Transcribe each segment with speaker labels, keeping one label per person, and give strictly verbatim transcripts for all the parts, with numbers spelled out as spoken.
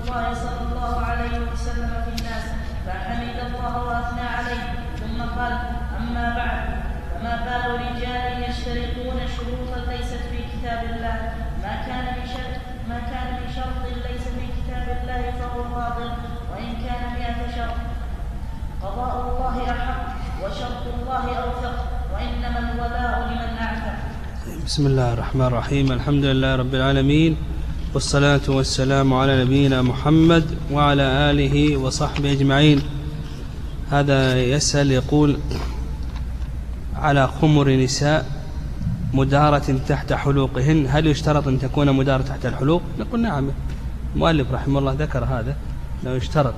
Speaker 1: الله صلى الله عليه وسلم في الناس فحمد الله وأثنى عليه ثم قال: أما بعد، فما بال رجال يشترطون شروطا ليست في كتاب الله، ما كان بشرط ما كان بشرط ليس في كتاب الله فهو باطل، وإن كان مئة شرط. قضاء الله أحق وشرط الله أوثق، وإنما الولاء لمن أعتق.
Speaker 2: بسم الله الرحمن الرحيم. الحمد لله رب العالمين، والصلاة والسلام على نبينا محمد وعلى آله وصحبه أجمعين. هذا يسأل يقول: على خمر نساء مدارة تحت حلوقهن، هل يشترط أن تكون مدارة تحت الحلوق؟ نقول نعم، المؤلف رحمه الله ذكر هذا لو يشترط.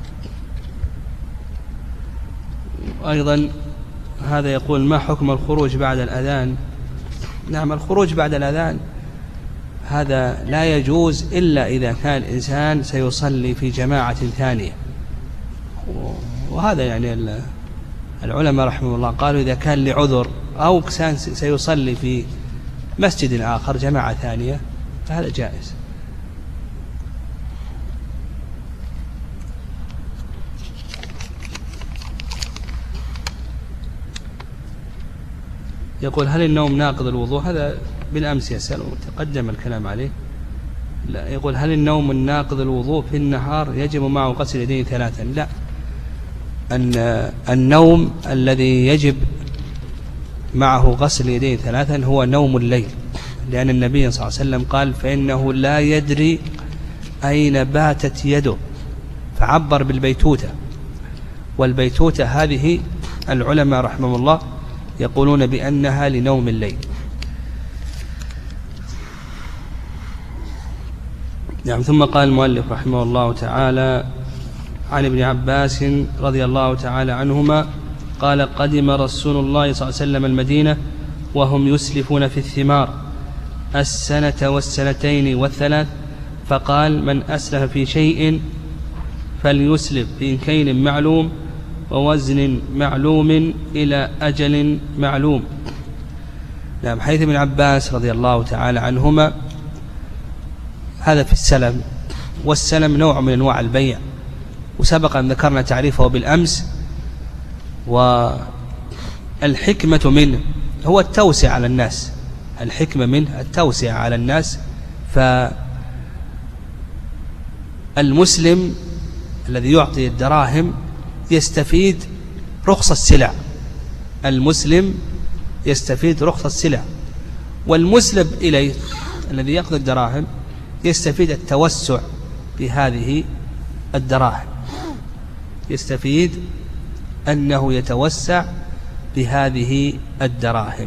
Speaker 2: أيضا هذا يقول: ما حكم الخروج بعد الأذان؟ نعم، الخروج بعد الأذان هذا لا يجوز إلا إذا كان الإنسان سيصلي في جماعة ثانية، وهذا يعني العلماء رحمه الله قالوا إذا كان لعذر أو كان سيصلي في مسجد آخر جماعة ثانية فهذا جائز. يقول: هل النوم ناقض الوضوء؟ هذا بالأمس يسأل وتقدم الكلام عليه. لا، يقول: هل النوم الناقض الوضوء في النهار يجب معه غسل اليدين ثلاثا؟ لا، أن النوم الذي يجب معه غسل اليدين ثلاثا هو نوم الليل، لأن النبي صلى الله عليه وسلم قال: فإنه لا يدري أين باتت يده، فعبر بالبيتوتة، والبيتوتة هذه العلماء رحمه الله يقولون بأنها لنوم الليل. نعم. ثم قال المؤلف رحمه الله تعالى: عن ابن عباس رضي الله تعالى عنهما قال: قدم رسول الله صلى الله عليه وسلم المدينة وهم يسلفون في الثمار السنة والسنتين والثلاث، فقال: من أسلف في شيء فليسلف في كيل معلوم ووزن معلوم إلى أجل معلوم. نعم. حيث ابن عباس رضي الله تعالى عنهما هذا في السلم، والسلم نوع من أنواع البيع، وسبق أن ذكرنا تعريفه بالأمس. والحكمة منه هو التوسع على الناس، الحكمة منه التوسع على الناس. فالمسلم الذي يعطي الدراهم يستفيد رخص السلع، المسلم يستفيد رخص السلع، والمسلب إليه الذي يأخذ الدراهم يستفيد التوسع بهذه الدراهم، يستفيد أنه يتوسع بهذه الدراهم.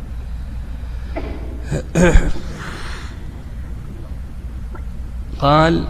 Speaker 2: قال: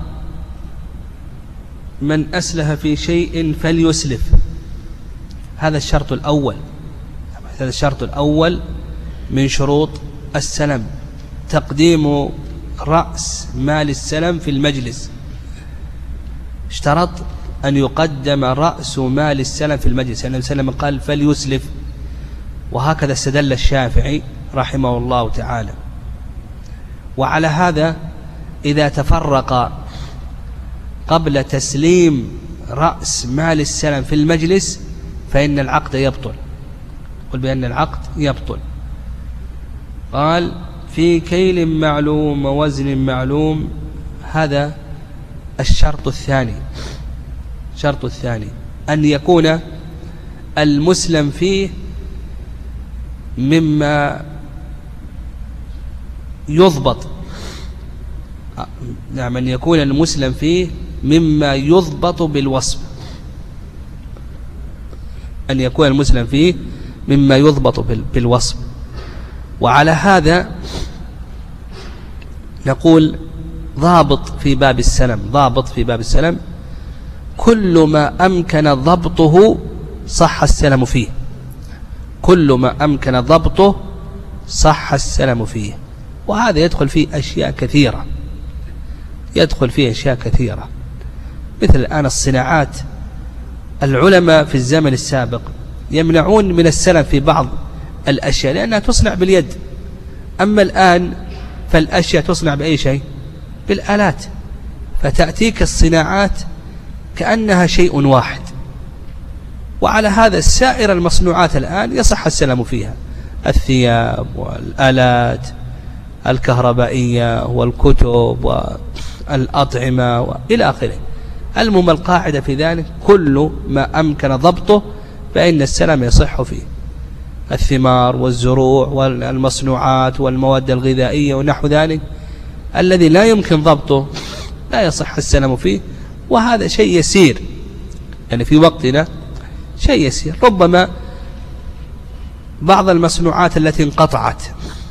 Speaker 2: من أسلف في شيء فليسلف، هذا الشرط الأول، هذا الشرط الأول من شروط السلم، تقديم رأس مال السلم في المجلس. اشترط أن يقدم رأس مال السلم في المجلس، يعني النبي صلى الله عليه وسلم قال: فليسلف، وهكذا استدل الشافعي رحمه الله تعالى. وعلى هذا إذا تفرق قبل تسليم رأس مال السلم في المجلس فإن العقد يبطل، قل بأن العقد يبطل. قال: في كيل معلوم ووزن معلوم، هذا الشرط الثاني. الشرط الثاني أن يكون المسلم فيه مما يضبط، نعم، أن يكون المسلم فيه مما يضبط بالوصف، أن يكون المسلم فيه مما يضبط بالوصف. وعلى هذا نقول ضابط في باب السلم، ضابط في باب السلم كل ما أمكن ضبطه صح السلم فيه، كل ما أمكن ضبطه صح السلم فيه. وهذا يدخل فيه أشياء كثيرة، يدخل فيه أشياء كثيرة، مثل الآن الصناعات. العلماء في الزمن السابق يمنعون من السلم في بعض الأشياء لأنها تصنع باليد، أما الآن فالأشياء تصنع بأي شيء؟ بالآلات. فتأتيك الصناعات كأنها شيء واحد. وعلى هذا السائر المصنوعات الآن يصح السلام فيها، الثياب والآلات الكهربائية والكتب والأطعمة وإلى آخره. المهم القاعدة في ذلك كل ما أمكن ضبطه فإن السلام يصح فيه. الثمار والزروع والمصنوعات والمواد الغذائية ونحو ذلك الذي لا يمكن ضبطه لا يصح السلام فيه، وهذا شيء يسير يعني في وقتنا شيء يسير. ربما بعض المصنوعات التي انقطعت،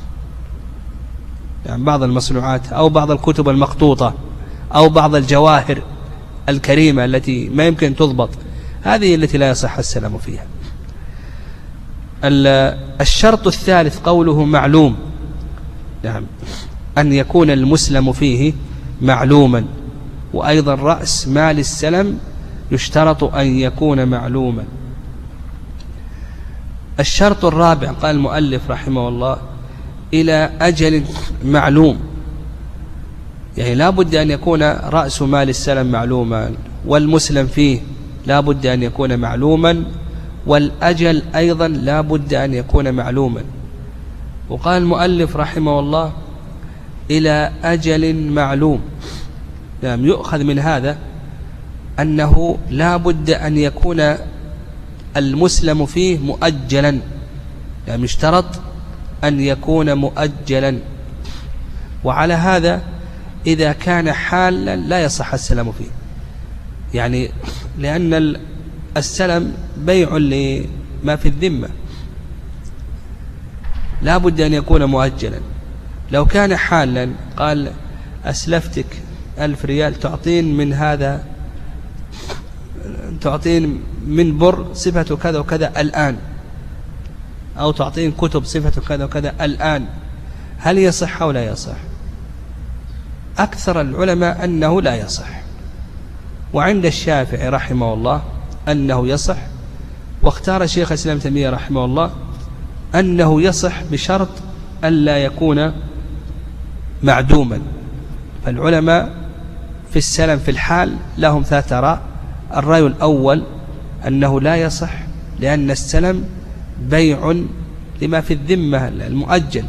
Speaker 2: يعني بعض المصنوعات أو بعض الكتب المخطوطة أو بعض الجواهر الكريمة التي ما يمكن تضبط، هذه التي لا يصح السلام فيها. الشرط الثالث قوله معلوم، نعم، أن يكون المسلم فيه معلوما. وأيضا رأس مال السلم يشترط أن يكون معلوما. الشرط الرابع قال المؤلف رحمه الله إلى أجل معلوم، يعني لا بد أن يكون رأس مال السلم معلوما، والمسلم فيه لا بد أن يكون معلوما، والأجل أيضا لا بد أن يكون معلوما. وقال المؤلف رحمه الله إلى أجل معلوم، نعم، يؤخذ من هذا أنه لا بد أن يكون المسلم فيه مؤجلا، يعني يشترط أن يكون مؤجلا. وعلى هذا إذا كان حالا لا يصح السلام فيه، يعني لأن السلم بيع لما في الذمة، لا بد أن يكون مؤجلا. لو كان حالا قال أسلفتك ألف ريال تعطين من هذا، تعطين من بر صفة كذا وكذا الآن، أو تعطين كتب صفة كذا وكذا الآن، هل يصح أو لا يصح؟ أكثر العلماء أنه لا يصح، وعند الشافعي رحمه الله أنه يصح، واختار الشيخ الإسلام ابن تيمية رحمه الله أنه يصح بشرط ألا يكون معدوما. فالعلماء في السلم في الحال لهم ثلاث آراء. الرأي الأول أنه لا يصح لأن السلم بيع لما في الذمة المؤجل.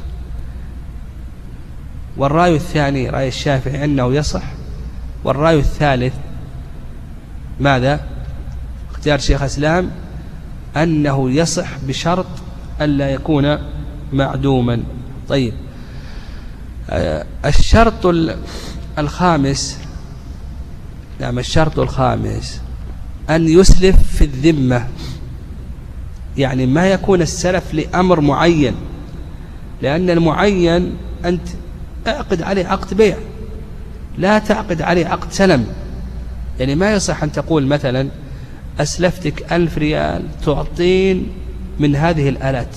Speaker 2: والرأي الثاني رأي الشافعي أنه يصح. والرأي الثالث ماذا؟ اختيار شيخ الإسلام أنه يصح بشرط ألا يكون معدوما. طيب، الشرط الخامس، نعم، الشرط الخامس أن يسلف في الذمة، يعني ما يكون السلف لأمر معين، لأن المعين أنت أعقد عليه عقد بيع، لا تعقد عليه عقد سلم. يعني ما يصح أن تقول مثلا أسلفتك ألف ريال تعطين من هذه الآلات،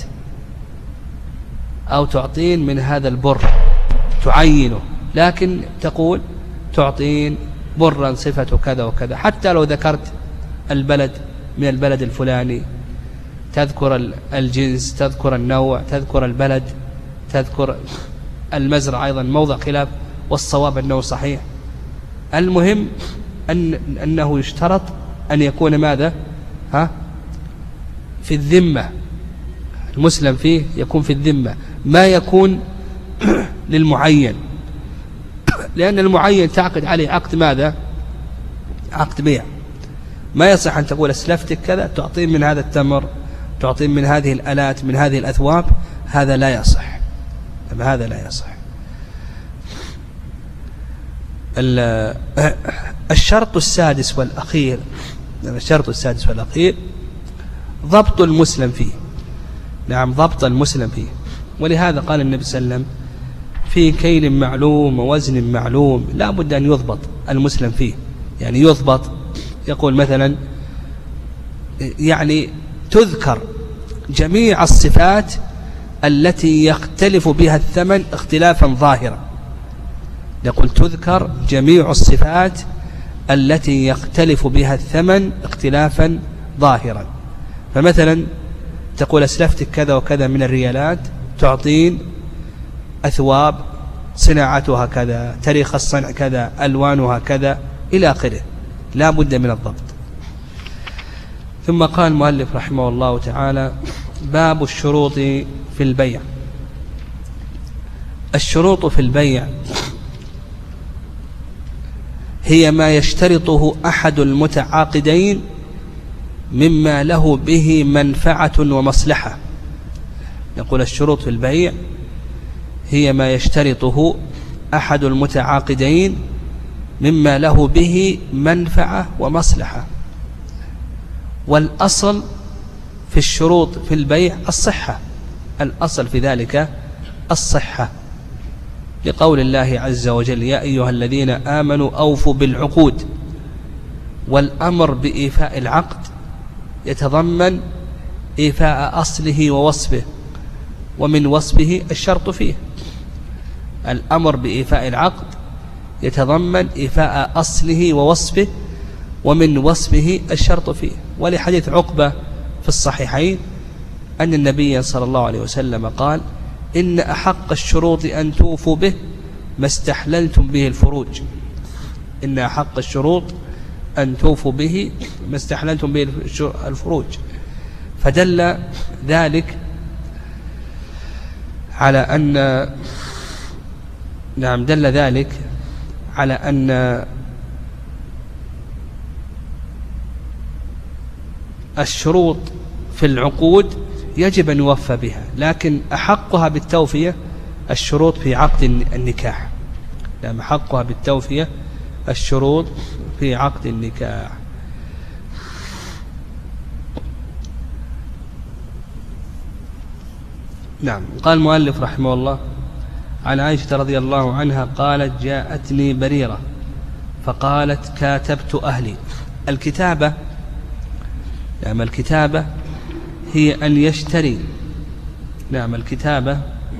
Speaker 2: أو تعطين من هذا البر تعينه، لكن تقول تعطين برا صفة كذا وكذا، حتى لو ذكرت البلد من البلد الفلاني، تذكر الجنس، تذكر النوع، تذكر البلد، تذكر المزرعة، أيضا موضع خلاف، والصواب أنه صحيح. المهم أن أنه يشترط أن يكون ماذا؟ ها؟ في الذمة، المسلم فيه يكون في الذمة، ما يكون للمعين، لأن المعين تعقد عليه عقد ماذا؟ عقد بيع. ما يصح أن تقول أسلفتك كذا تعطين من هذا التمر، تعطين من هذه الآلات، من هذه الأثواب، هذا لا يصح، هذا لا يصح. الشرط السادس والأخير، الشرط السادس والأخير ضبط المسلم فيه، نعم، ضبط المسلم فيه. ولهذا قال النبي صلى الله عليه وسلم في كيل معلوم ووزن معلوم، لا بد أن يضبط المسلم فيه، يعني يضبط. يقول مثلا يعني تذكر جميع الصفات التي يختلف بها الثمن اختلافا ظاهرا. يقول تذكر جميع الصفات التي يختلف بها الثمن اختلافا ظاهرا. فمثلا تقول أسلفتك كذا وكذا من الريالات تعطين أثواب صناعتها كذا، تاريخ الصنع كذا، ألوانها كذا إلى آخره، لا بد من الضبط. ثم قال المؤلف رحمه الله تعالى: باب الشروط في البيع. الشروط في البيع هي ما يشترطه أحد المتعاقدين مما له به منفعة ومصلحة. نقول الشروط في البيع هي ما يشترطه أحد المتعاقدين مما له به منفعة ومصلحة. والأصل في الشروط في البيع الصحة، الأصل في ذلك الصحة، لقول الله عز وجل: يا أيها الذين آمنوا أوفوا بالعقود. والأمر بإيفاء العقد يتضمن إيفاء أصله ووصفه، ومن وصفه الشرط فيه. الأمر بإيفاء العقد يتضمن إيفاء أصله ووصفه، ومن وصفه الشرط فيه. ولحديث عقبة في الصحيحين أن النبي صلى الله عليه وسلم قال: إن أحق الشروط أن توفوا به ما استحللتم به الفروج. إن أحق الشروط أن توفوا به ما استحللتم به الفروج. فدل ذلك على أن نعم دل ذلك على أن الشروط في العقود يجب أن يوفى بها، لكن أحقها بالتوفية الشروط في عقد النكاح. نعم، أحقها بالتوفية الشروط في عقد النكاح. نعم. قال المؤلف رحمه الله: عن عائشة رضي الله عنها قالت: جاءتني بريرة فقالت: كاتبت أهلي. الكتابة نعم الكتابة هي أن يشتري نعم الكتابة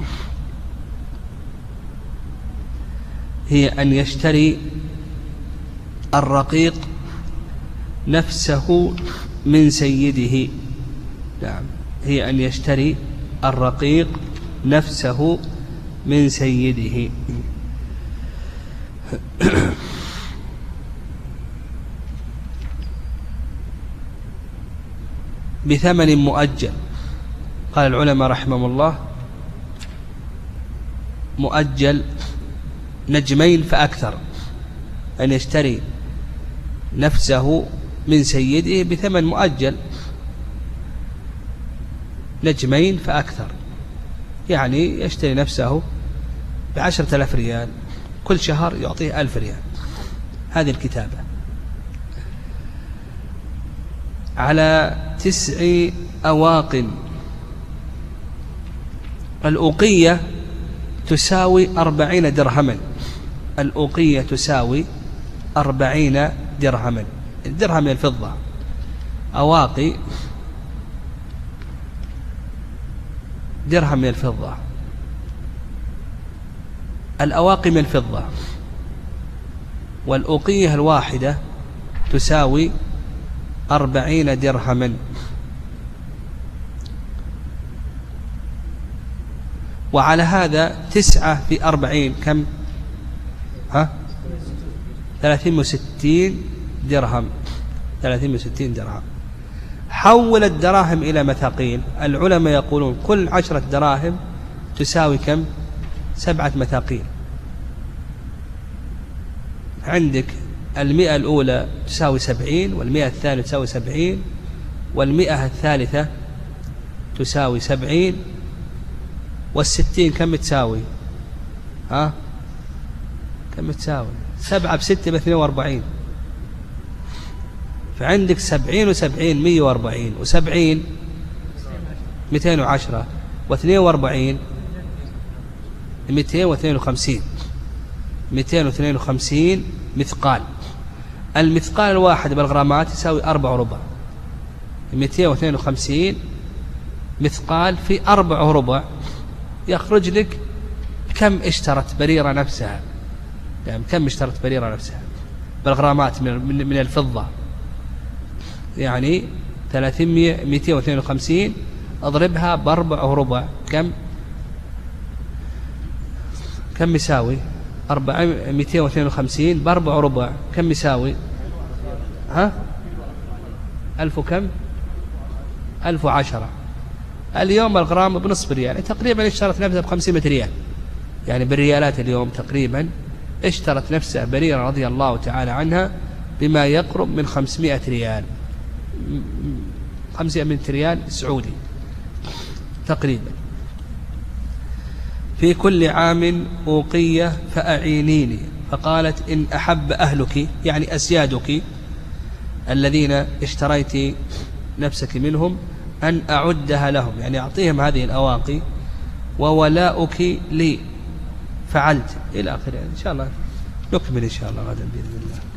Speaker 2: هي أن يشتري الرقيق نفسه من سيده. نعم هي أن يشتري الرقيق نفسه من سيده. بثمن مؤجل. قال العلماء رحمهم الله: مؤجل نجمين فأكثر، أن يشتري نفسه من سيده بثمن مؤجل نجمين فأكثر، يعني يشتري نفسه بعشرة آلاف ريال، كل شهر يعطيه ألف ريال. هذه الكتابة على تسع أواق. الأوقية تساوي أربعين درهما. الأوقية تساوي أربعين درهما. الدرهم من الفضة، أواقي درهم من الفضة. الأواقي من الفضة، والأوقية الواحدة تساوي أربعين درهما. وعلى هذا تسعة في أربعين كم؟ ها؟ ثلاثين وستين درهم. ثلاثين وستين درهم. حول الدراهم إلى مثاقيل. العلماء يقولون كل عشرة دراهم تساوي كم؟ سبعة مثاقيل. عندك المئة الأولى تساوي سبعين، والمئة الثانية تساوي سبعين، والمئة الثالثة تساوي سبعين، والستين كم تساوي؟ ها؟ كم تساوي؟ سبعة بستة باثنين واربعين. فعندك سبعين وسبعين مية واربعين، وسبعين مئتين وعشرة، واثنين واربعين مئتين واثنين وخمسين. مئتين واثنين وخمسين مثقال. المثقال الواحد بالغرامات يساوي أربع وربع. مئتين واثنين وخمسين مثقال في أربع وربع يخرج لك كم اشترت بريرة نفسها. يعني كم اشترت بريرة نفسها بالغرامات من من الفضة. يعني ثلاثمائة مئتين واثنين وخمسين اضربها بأربع وربع كم؟ كم يساوي؟ مئتين واثنين وخمسين بأربع وربع كم يساوي؟ ها؟ ألف وكم؟ ألف وعشرة. اليوم الغرام بنصف ريال، يعني تقريبا اشترت نفسها بخمسمائة ريال، يعني بالريالات اليوم تقريبا اشترت نفسها بريرة رضي الله تعالى عنها بما يقرب من خمسمائة ريال، خمسمائة ريال سعودي تقريبا. في كل عام أوقية فأعينيني، فقالت إن أحب أهلك يعني أسيادك الذين اشتريت نفسك منهم أن أعدها لهم، يعني أعطيهم هذه الأواقي، وولاؤك لي فعلت إلى آخره. إن شاء الله نكمل إن شاء الله غدا بإذن الله.